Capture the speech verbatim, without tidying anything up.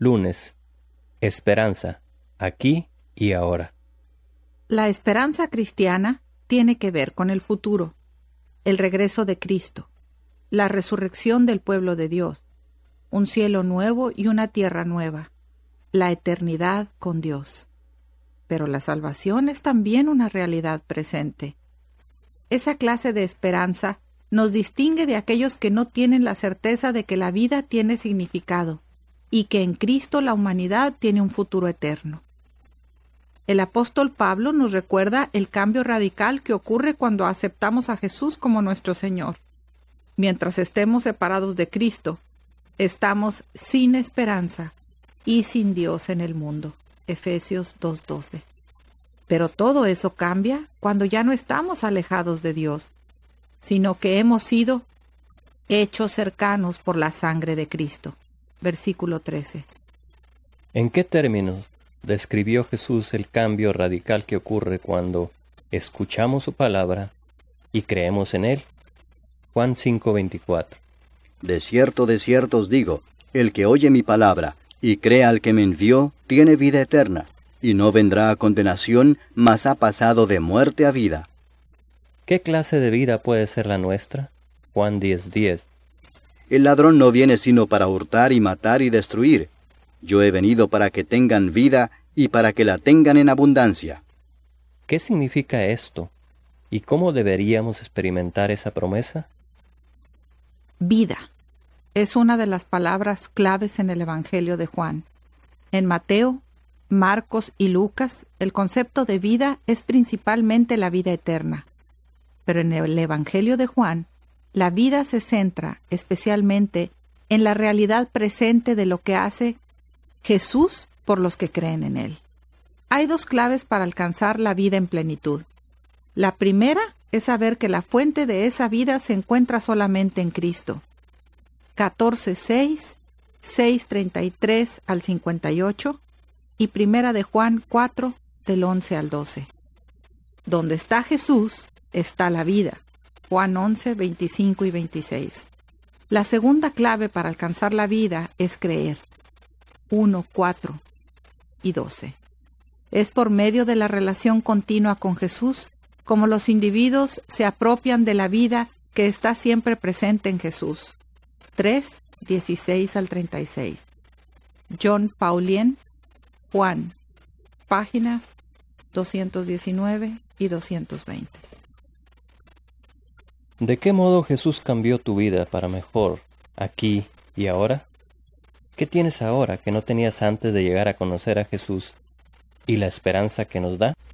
Lunes. Esperanza, aquí y ahora. La esperanza cristiana tiene que ver con el futuro, el regreso de Cristo, la resurrección del pueblo de Dios, un cielo nuevo y una tierra nueva, la eternidad con Dios. Pero la salvación es también una realidad presente. Esa clase de esperanza nos distingue de aquellos que no tienen la certeza de que la vida tiene significado y que en Cristo la humanidad tiene un futuro eterno. El apóstol Pablo nos recuerda el cambio radical que ocurre cuando aceptamos a Jesús como nuestro Señor. Mientras estemos separados de Cristo, estamos sin esperanza y sin Dios en el mundo. Efesios dos doce. Pero todo eso cambia cuando ya no estamos alejados de Dios, sino que hemos sido hechos cercanos por la sangre de Cristo. Versículo trece. ¿En qué términos describió Jesús el cambio radical que ocurre cuando escuchamos su palabra y creemos en él? Juan cinco veinticuatro. De cierto, de cierto os digo, el que oye mi palabra y crea al que me envió, tiene vida eterna, y no vendrá a condenación, mas ha pasado de muerte a vida. ¿Qué clase de vida puede ser la nuestra? Juan diez diez. El ladrón no viene sino para hurtar y matar y destruir. Yo he venido para que tengan vida y para que la tengan en abundancia. ¿Qué significa esto? ¿Y cómo deberíamos experimentar esa promesa? Vida es una de las palabras claves en el Evangelio de Juan. En Mateo, Marcos y Lucas, el concepto de vida es principalmente la vida eterna. Pero en el Evangelio de Juan, la vida se centra especialmente en la realidad presente de lo que hace Jesús por los que creen en Él. Hay dos claves para alcanzar la vida en plenitud. La primera es saber que la fuente de esa vida se encuentra solamente en Cristo. catorce seis, seis treinta y tres al cincuenta y ocho y Primera de Juan cuatro, del once al doce. Donde está Jesús, está la vida. Juan once, veinticinco y veintiséis. La segunda clave para alcanzar la vida es creer. uno, cuatro y doce. Es por medio de la relación continua con Jesús como los individuos se apropian de la vida que está siempre presente en Jesús. tres, dieciséis al treinta y seis. John Paulien, Juan, páginas doscientos diecinueve y doscientos veinte. ¿De qué modo Jesús cambió tu vida para mejor, aquí y ahora? ¿Qué tienes ahora que no tenías antes de llegar a conocer a Jesús y la esperanza que nos da?